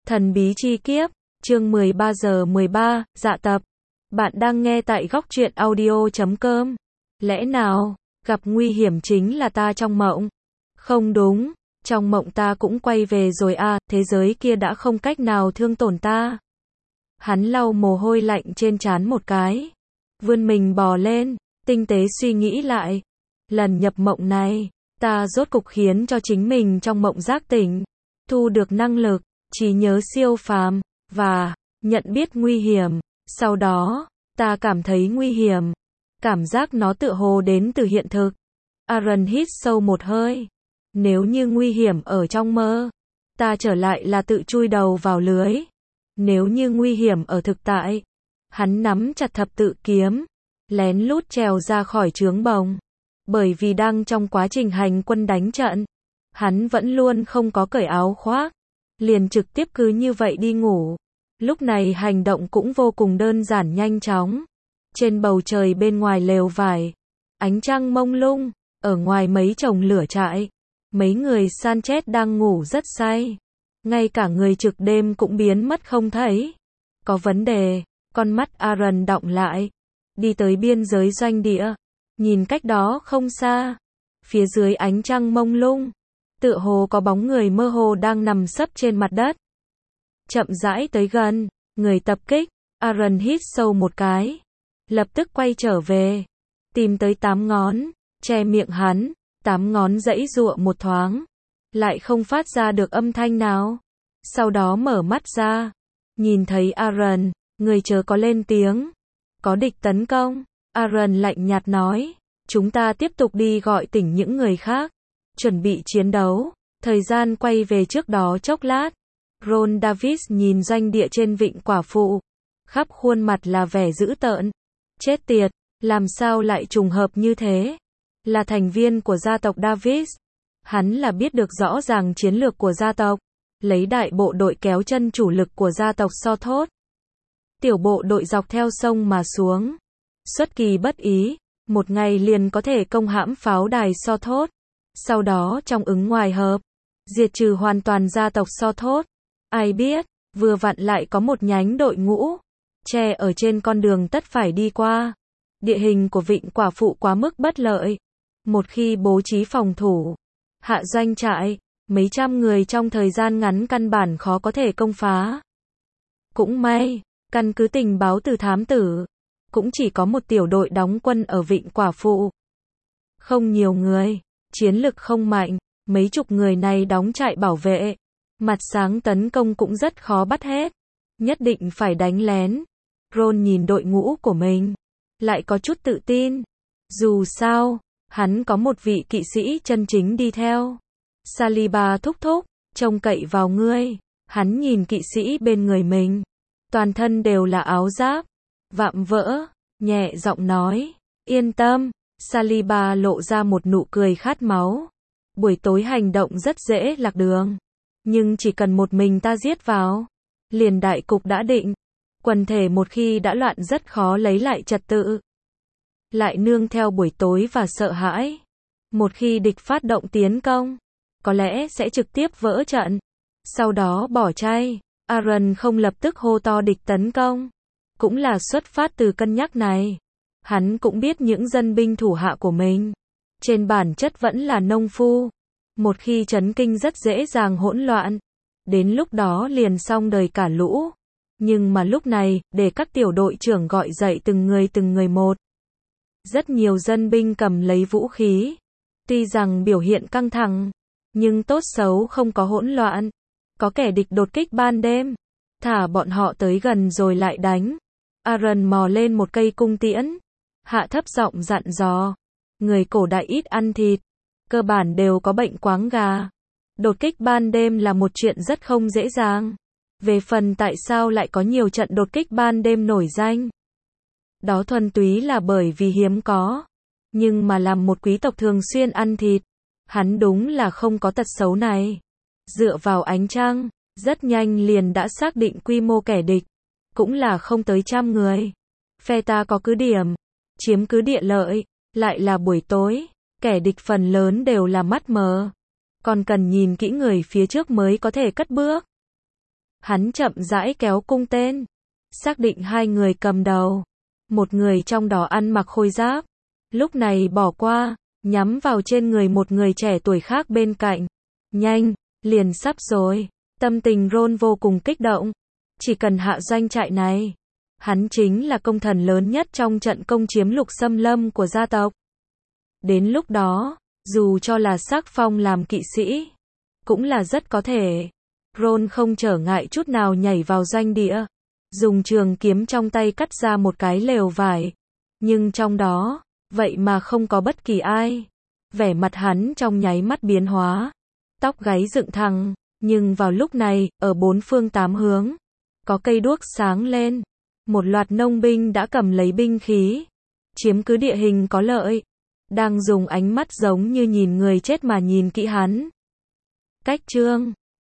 Thần bí chi kiếp, chương 13 giờ 13, dạ tập. Bạn đang nghe tại góc truyện audio.com. Lẽ nào, gặp nguy hiểm chính là ta trong mộng? Không đúng, trong mộng ta cũng quay về rồi à, thế giới kia đã không cách nào thương tổn ta. Hắn lau mồ hôi lạnh trên trán một cái. Vươn mình bò lên, tinh tế suy nghĩ lại. Lần nhập mộng này, ta rốt cục khiến cho chính mình trong mộng giác tỉnh, thu được năng lực, trí nhớ siêu phàm, và nhận biết nguy hiểm. Sau đó, ta cảm thấy nguy hiểm. Cảm giác nó tựa hồ đến từ hiện thực. Aaron hít sâu một hơi. Nếu như nguy hiểm ở trong mơ, ta trở lại là tự chui đầu vào lưới. Nếu như nguy hiểm ở thực tại, hắn nắm chặt thập tự kiếm, lén lút trèo ra khỏi trướng bồng. Bởi vì đang trong quá trình hành quân đánh trận, hắn vẫn luôn không có cởi áo khoác, liền trực tiếp cứ như vậy đi ngủ. Lúc này hành động cũng vô cùng đơn giản nhanh chóng. Trên bầu trời bên ngoài lều vải, ánh trăng mông lung, ở ngoài mấy chồng lửa trại, mấy người Sanchez đang ngủ rất say. Ngay cả người trực đêm cũng biến mất không thấy. Có vấn đề, con mắt Aaron đọng lại. Đi tới biên giới doanh địa, nhìn cách đó không xa, phía dưới ánh trăng mông lung, tựa hồ có bóng người mơ hồ đang nằm sấp trên mặt đất. Chậm rãi tới gần, người tập kích, Aaron hít sâu một cái, lập tức quay trở về, tìm tới 8 ngón, che miệng hắn, 8 ngón giãy giụa một thoáng, lại không phát ra được âm thanh nào. Sau đó mở mắt ra, nhìn thấy Aaron, người chớ có lên tiếng. Có địch tấn công, Aaron lạnh nhạt nói, chúng ta tiếp tục đi gọi tỉnh những người khác, chuẩn bị chiến đấu. Thời gian quay về trước đó chốc lát. Ron Davis nhìn doanh địa trên vịnh Quả Phụ, khắp khuôn mặt là vẻ dữ tợn. Chết tiệt, làm sao lại trùng hợp như thế? Là thành viên của gia tộc Davis. Hắn là biết được rõ ràng chiến lược của gia tộc, lấy đại bộ đội kéo chân chủ lực của gia tộc Sothos. Tiểu bộ đội dọc theo sông mà xuống. Xuất kỳ bất ý, một ngày liền có thể công hãm pháo đài Sothos. Sau đó trong ứng ngoài hợp, diệt trừ hoàn toàn gia tộc Sothos. Ai biết, vừa vặn lại có một nhánh đội ngũ, che ở trên con đường tất phải đi qua. Địa hình của vịnh Quả Phụ quá mức bất lợi. Một khi bố trí phòng thủ, hạ doanh trại, mấy trăm người trong thời gian ngắn căn bản khó có thể công phá. Cũng may, căn cứ tình báo từ thám tử, cũng chỉ có một tiểu đội đóng quân ở vịnh Quả Phụ. Không nhiều người, chiến lực không mạnh, mấy chục người này đóng trại bảo vệ. Mặt sáng tấn công cũng rất khó bắt hết. Nhất định phải đánh lén. Ron nhìn đội ngũ của mình, lại có chút tự tin. Dù sao, hắn có một vị kỵ sĩ chân chính đi theo. Saliba thúc thúc, trông cậy vào ngươi. Hắn nhìn kỵ sĩ bên người mình. Toàn thân đều là áo giáp, vạm vỡ, nhẹ giọng nói. Yên tâm, Saliba lộ ra một nụ cười khát máu. Buổi tối hành động rất dễ lạc đường. Nhưng chỉ cần một mình ta giết vào, liền đại cục đã định. Quần thể một khi đã loạn rất khó lấy lại trật tự. Lại nương theo buổi tối và sợ hãi. Một khi địch phát động tiến công, có lẽ sẽ trực tiếp vỡ trận. Sau đó bỏ chay. Aaron không lập tức hô to địch tấn công. Cũng là xuất phát từ cân nhắc này. Hắn cũng biết những dân binh thủ hạ của mình, trên bản chất vẫn là nông phu. Một khi chấn kinh rất dễ dàng hỗn loạn. Đến lúc đó liền xong đời cả lũ. Nhưng mà lúc này, để các tiểu đội trưởng gọi dậy từng người một. Rất nhiều dân binh cầm lấy vũ khí. Tuy rằng biểu hiện căng thẳng, nhưng tốt xấu không có hỗn loạn. Có kẻ địch đột kích ban đêm, thả bọn họ tới gần rồi lại đánh. Aaron mò lên một cây cung tiễn, hạ thấp giọng dặn dò. Người cổ đại ít ăn thịt, cơ bản đều có bệnh quáng gà. Đột kích ban đêm là một chuyện rất không dễ dàng. Về phần tại sao lại có nhiều trận đột kích ban đêm nổi danh, đó thuần túy là bởi vì hiếm có. Nhưng mà làm một quý tộc thường xuyên ăn thịt, hắn đúng là không có tật xấu này. Dựa vào ánh trăng, rất nhanh liền đã xác định quy mô kẻ địch, cũng là không tới 100 người. Phe ta có cứ điểm, chiếm cứ địa lợi, lại là buổi tối, kẻ địch phần lớn đều là mắt mờ. Còn cần nhìn kỹ người phía trước mới có thể cất bước. Hắn chậm rãi kéo cung tên, xác định hai người cầm đầu. Một người trong đó ăn mặc khôi giáp, lúc này bỏ qua, nhắm vào trên người một người trẻ tuổi khác bên cạnh. Nhanh, liền sắp rồi. Tâm tình Ron vô cùng kích động. Chỉ cần hạ doanh trại này, hắn chính là công thần lớn nhất trong trận công chiếm Lục Xâm Lâm của gia tộc. Đến lúc đó, dù cho là Sắc Phong làm kỵ sĩ, cũng là rất có thể. Ron không trở ngại chút nào nhảy vào doanh địa, dùng trường kiếm trong tay cắt ra một cái lều vải. Nhưng trong đó, vậy mà không có bất kỳ ai. Vẻ mặt hắn trong nháy mắt biến hóa, tóc gáy dựng thẳng, nhưng vào lúc này, ở bốn phương tám hướng, có cây đuốc sáng lên. Một loạt nông binh đã cầm lấy binh khí, chiếm cứ địa hình có lợi, đang dùng ánh mắt giống như nhìn người chết mà nhìn kỹ hắn. Cách chương